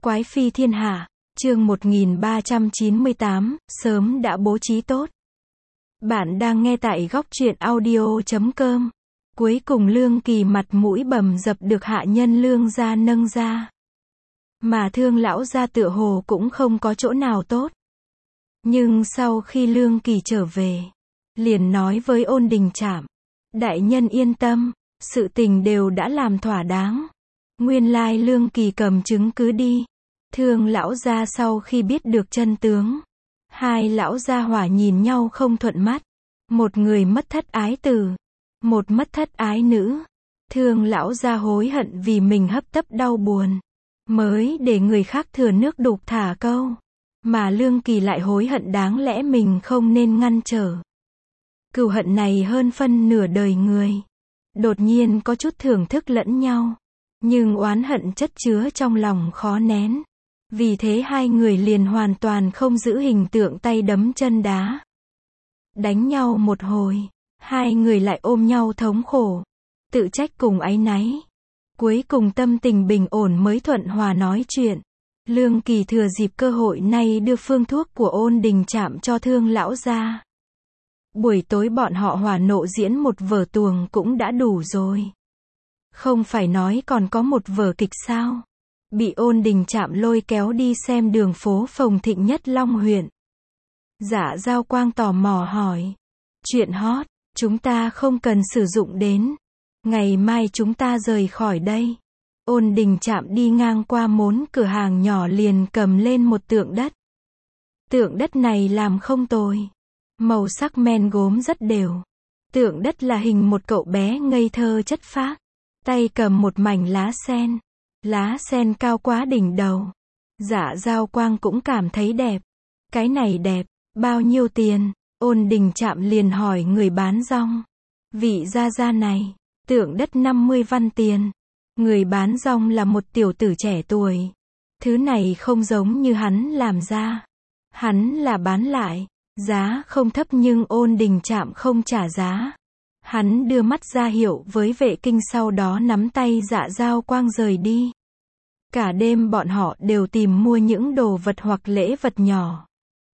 Quái phi thiên hạ, chương 1398, sớm đã bố trí tốt. Bạn đang nghe tại góc truyện audio.com. Cuối cùng Lương Kỳ mặt mũi bầm dập được hạ nhân Lương gia nâng ra. Mà Thương lão gia tựa hồ cũng không có chỗ nào tốt. Nhưng sau khi Lương Kỳ trở về, liền nói với Ôn Đình Trạm, đại nhân yên tâm, sự tình đều đã làm thỏa đáng. Nguyên lai Lương Kỳ cầm chứng cứ đi. Thương lão gia sau khi biết được chân tướng, hai lão gia hỏa nhìn nhau không thuận mắt. Một người mất thất ái tử, một mất thất ái nữ. Thương lão gia hối hận vì mình hấp tấp đau buồn, mới để người khác thừa nước đục thả câu. Mà Lương Kỳ lại hối hận đáng lẽ mình không nên ngăn trở. Cừu hận này hơn phân nửa đời người. Đột nhiên có chút thưởng thức lẫn nhau. Nhưng oán hận chất chứa trong lòng khó nén. Vì thế hai người liền hoàn toàn không giữ hình tượng tay đấm chân đá. Đánh nhau một hồi, hai người lại ôm nhau thống khổ, tự trách cùng áy náy. Cuối cùng tâm tình bình ổn mới thuận hòa nói chuyện. Lương Kỳ thừa dịp cơ hội này đưa phương thuốc của Ôn Đình Trạm cho Thương lão gia. Buổi tối bọn họ hòa nộ diễn một vở tuồng cũng đã đủ rồi. Không phải nói còn có một vở kịch sao? Bị Ôn Đình Trạm lôi kéo đi xem đường phố phồn thịnh nhất Long huyện. Dạ Giao Quang tò mò hỏi. Chuyện hot, chúng ta không cần sử dụng đến. Ngày mai chúng ta rời khỏi đây. Ôn Đình Trạm đi ngang qua món cửa hàng nhỏ liền cầm lên một tượng đất. Tượng đất này làm không tồi. Màu sắc men gốm rất đều. Tượng đất là hình một cậu bé ngây thơ chất phác. Tay cầm một mảnh lá sen. Lá sen cao quá đỉnh đầu. Dạ Giao Quang cũng cảm thấy đẹp. Cái này đẹp, bao nhiêu tiền? Ôn Đình Trạm liền hỏi người bán rong. Vị gia gia này, tượng đất 50 văn tiền. Người bán rong là một tiểu tử trẻ tuổi. Thứ này không giống như hắn làm ra. Hắn là bán lại. Giá không thấp nhưng Ôn Đình Trạm không trả giá. Hắn đưa mắt ra hiệu với vệ kinh sau đó nắm tay Dạ Giao Quang rời đi. Cả đêm bọn họ đều tìm mua những đồ vật hoặc lễ vật nhỏ.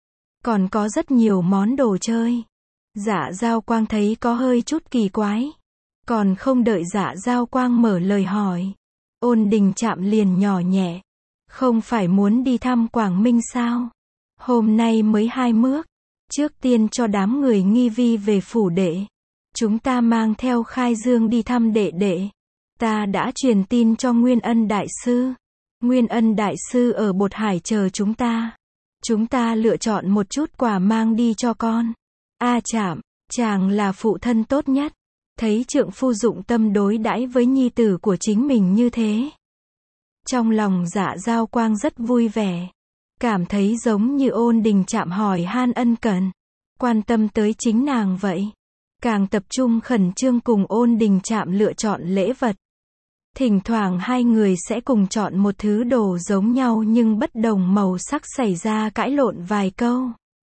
Còn có rất nhiều món đồ chơi. Dạ Giao Quang thấy có hơi chút kỳ quái. Còn không đợi Dạ Giao Quang mở lời hỏi. Ôn Đình Trạm liền nhỏ nhẹ. Không phải muốn đi thăm Quảng Minh sao? Hôm nay mới 2 mước. Trước tiên cho đám người nghi vi về phủ đệ. Chúng ta mang theo Khai Dương đi thăm đệ đệ. Ta đã truyền tin cho Nguyên Ân Đại Sư. Nguyên Ân Đại Sư ở Bột Hải chờ chúng ta. Chúng ta lựa chọn một chút quà mang đi cho con. Trạm, chàng là phụ thân tốt nhất. Thấy trượng phu dụng tâm đối đãi với nhi tử của chính mình như thế. Trong lòng Dạ Giao Quang rất vui vẻ. Cảm thấy giống như Ôn Đình Trạm hỏi han ân cần. Quan tâm tới chính nàng vậy. Càng tập trung khẩn trương cùng Ôn Đình Trạm lựa chọn lễ vật. Thỉnh thoảng hai người sẽ cùng chọn một thứ đồ giống nhau nhưng bất đồng màu sắc xảy ra cãi lộn vài câu.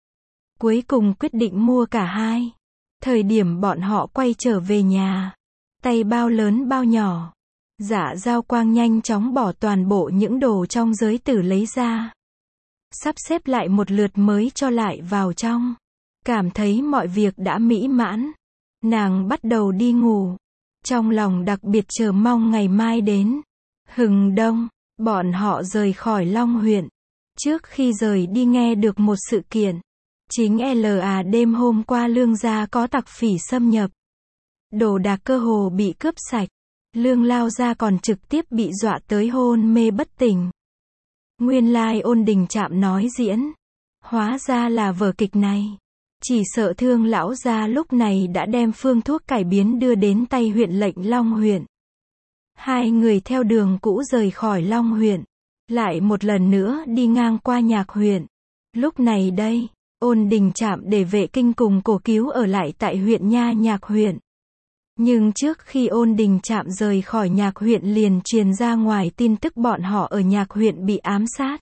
Cuối cùng quyết định mua cả hai. Thời điểm bọn họ quay trở về nhà. Tay bao lớn bao nhỏ. Dạ Giao Quang nhanh chóng bỏ toàn bộ những đồ trong giới tử lấy ra. Sắp xếp lại một lượt mới cho lại vào trong. Cảm thấy mọi việc đã mỹ mãn. Nàng bắt đầu đi ngủ. Trong lòng đặc biệt chờ mong ngày mai đến. Hừng đông, bọn họ rời khỏi Long huyện. Trước khi rời đi nghe được một sự kiện. Chính đêm hôm qua Lương gia có tặc phỉ xâm nhập. Đồ đạc cơ hồ bị cướp sạch. Lương lao gia còn trực tiếp bị dọa tới hôn mê bất tỉnh. Nguyên lai Ôn Đình Trạm nói diễn. Hóa ra là vở kịch này. Chỉ sợ Thương lão gia lúc này đã đem phương thuốc cải biến đưa đến tay huyện lệnh Long huyện. Hai người theo đường cũ rời khỏi Long huyện. Lại một lần nữa đi ngang qua Nhạc huyện. Lúc này đây, Ôn Đình Trạm để vệ kinh cùng Cổ Cứu ở lại tại huyện Nha Nhạc huyện. Nhưng trước khi Ôn Đình Trạm rời khỏi Nhạc huyện liền truyền ra ngoài tin tức bọn họ ở Nhạc huyện bị ám sát.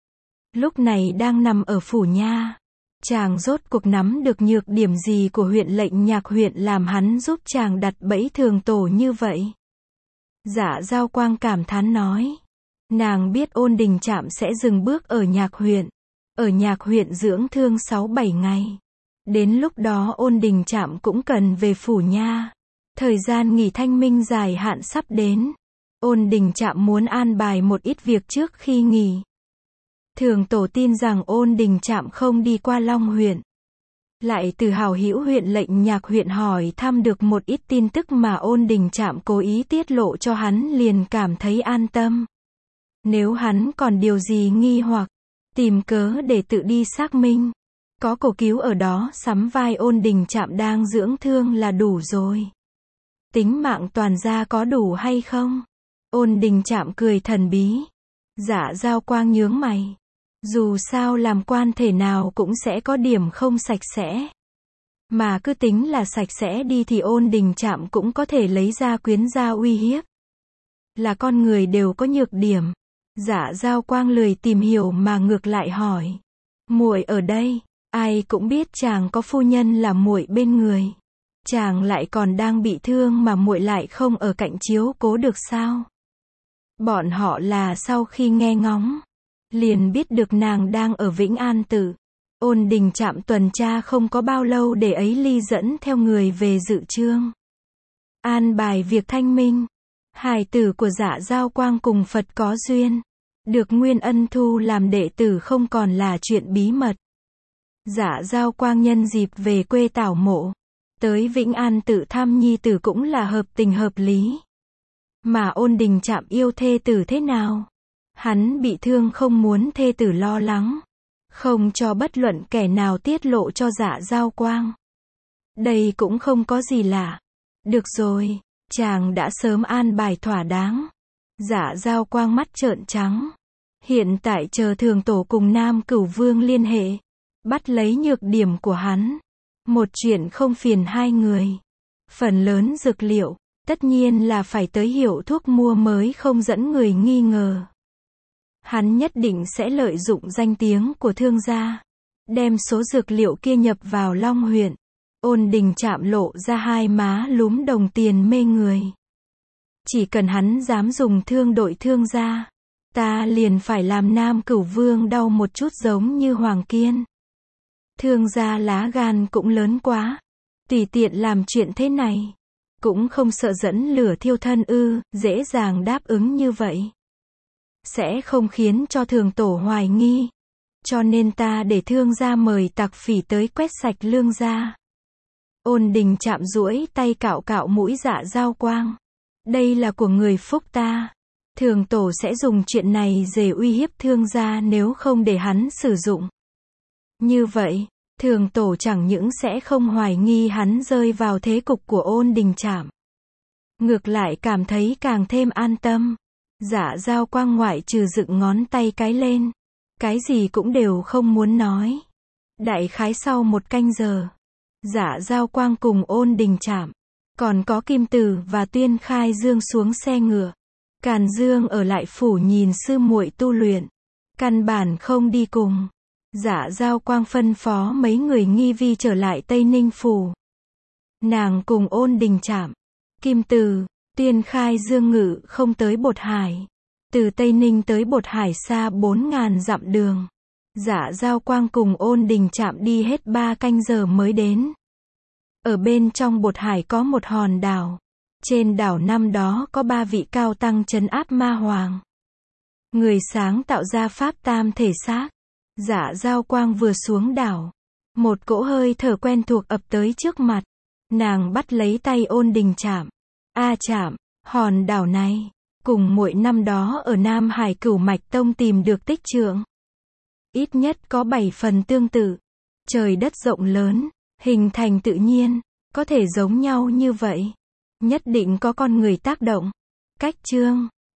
Lúc này đang nằm ở phủ Nha. Chàng rốt cuộc nắm được nhược điểm gì của huyện lệnh Nhạc huyện làm hắn giúp chàng đặt bẫy thường tổ như vậy. Dạ Giao Quang cảm thán nói. Nàng biết Ôn Đình Trạm sẽ dừng bước ở Nhạc huyện. Ở Nhạc huyện dưỡng thương 6-7 ngày. Đến lúc đó Ôn Đình Trạm cũng cần về phủ nha. Thời gian nghỉ thanh minh dài hạn sắp đến. Ôn Đình Trạm muốn an bài một ít việc trước khi nghỉ. Thường tổ tin rằng Ôn Đình Trạm không đi qua Long huyện. Lại từ hảo hữu huyện lệnh Nhạc huyện hỏi thăm được một ít tin tức mà Ôn Đình Trạm cố ý tiết lộ cho hắn, liền cảm thấy an tâm. Nếu hắn còn điều gì nghi hoặc, tìm cớ để tự đi xác minh. Có Cổ Cứu ở đó sắm vai Ôn Đình Trạm đang dưỡng thương là đủ rồi. Tính mạng toàn gia có đủ hay không? Ôn Đình Trạm cười thần bí. Dạ Giao Quang nhướng mày. Dù sao làm quan thể nào cũng sẽ có điểm không sạch sẽ. Mà cứ tính là sạch sẽ đi thì Ôn Đình Trạm cũng có thể lấy ra quyến gia uy hiếp. Là con người đều có nhược điểm. Dạ Giao Quang lười tìm hiểu mà ngược lại hỏi. Muội ở đây, ai cũng biết chàng có phu nhân là muội bên người. Chàng lại còn đang bị thương mà muội lại không ở cạnh chiếu cố được sao? Bọn họ là sau khi nghe ngóng, liền biết được nàng đang ở Vĩnh An Tự. Ôn Đình Trạm tuần tra không có bao lâu để ấy ly dẫn theo người về dự chương. An bài việc thanh minh. Hài tử của Dạ Giao Quang cùng Phật có duyên. Được Nguyên Ân thu làm đệ tử không còn là chuyện bí mật. Dạ Giao Quang nhân dịp về quê tảo mộ. Tới Vĩnh An Tự thăm nhi tử cũng là hợp tình hợp lý. Mà Ôn Đình Trạm yêu thê tử thế nào? Hắn bị thương không muốn thê tử lo lắng. Không cho bất luận kẻ nào tiết lộ cho Dạ Giao Quang. Đây cũng không có gì lạ. Được rồi, chàng đã sớm an bài thỏa đáng. Dạ Giao Quang mắt trợn trắng. Hiện tại chờ Thường tổ cùng Nam Cửu Vương liên hệ. Bắt lấy nhược điểm của hắn. Một chuyện không phiền hai người. Phần lớn dược liệu, tất nhiên là phải tới hiệu thuốc mua mới không dẫn người nghi ngờ. Hắn nhất định sẽ lợi dụng danh tiếng của thương gia. Đem số dược liệu kia nhập vào Long huyện. Ôn Đình Trạm lộ ra hai má lúm đồng tiền mê người. Chỉ cần hắn dám dùng thương đội thương gia, ta liền phải làm Nam Cửu Vương đau một chút giống như Hoàng Kiên. Thương gia lá gan cũng lớn quá. Tùy tiện làm chuyện thế này. Cũng không sợ dẫn lửa thiêu thân ư, dễ dàng đáp ứng như vậy. Sẽ không khiến cho Thường tổ hoài nghi. Cho nên ta để thương gia mời tặc phỉ tới quét sạch lương gia. Ôn Đình Trạm duỗi tay cạo cạo mũi Dạ Giao Quang. Đây là của người phúc ta. Thường tổ sẽ dùng chuyện này để uy hiếp thương gia nếu không để hắn sử dụng. Như vậy, Thường tổ chẳng những sẽ không hoài nghi hắn rơi vào thế cục của Ôn Đình Trạm. Ngược lại cảm thấy càng thêm an tâm. Dạ Giao Quang ngoại trừ dựng ngón tay cái lên. Cái gì cũng đều không muốn nói. Đại khái sau 1 canh giờ. Dạ Giao Quang cùng Ôn Đình Trạm. Còn có Kim Tử và Tuyên Khai Dương xuống xe ngựa. Càn Dương ở lại phủ nhìn sư muội tu luyện. Căn bản không đi cùng. Dạ Giao Quang phân phó mấy người nghi vi trở lại Tây Ninh phủ. Nàng cùng Ôn Đình Trạm, Kim Từ, Tuyên Khai Dương ngự không tới Bột Hải. Từ Tây Ninh tới Bột Hải xa 4.000 dặm đường. Dạ Giao Quang cùng Ôn Đình Trạm đi hết 3 canh giờ mới đến. Ở bên trong Bột Hải có một hòn đảo. Trên đảo năm đó có 3 vị cao tăng trấn áp ma hoàng. Người sáng tạo ra pháp tam thể xác. Dạ Giao Quang vừa xuống đảo. Một cỗ hơi thở quen thuộc ập tới trước mặt. Nàng bắt lấy tay Ôn Đình Trạm. A Trạm, hòn đảo này, cùng muội năm đó ở Nam Hải Cửu Mạch Tông tìm được tích trượng. Ít nhất có 7 phần tương tự. Trời đất rộng lớn, hình thành tự nhiên, có thể giống nhau như vậy. Nhất định có con người tác động. Cách chương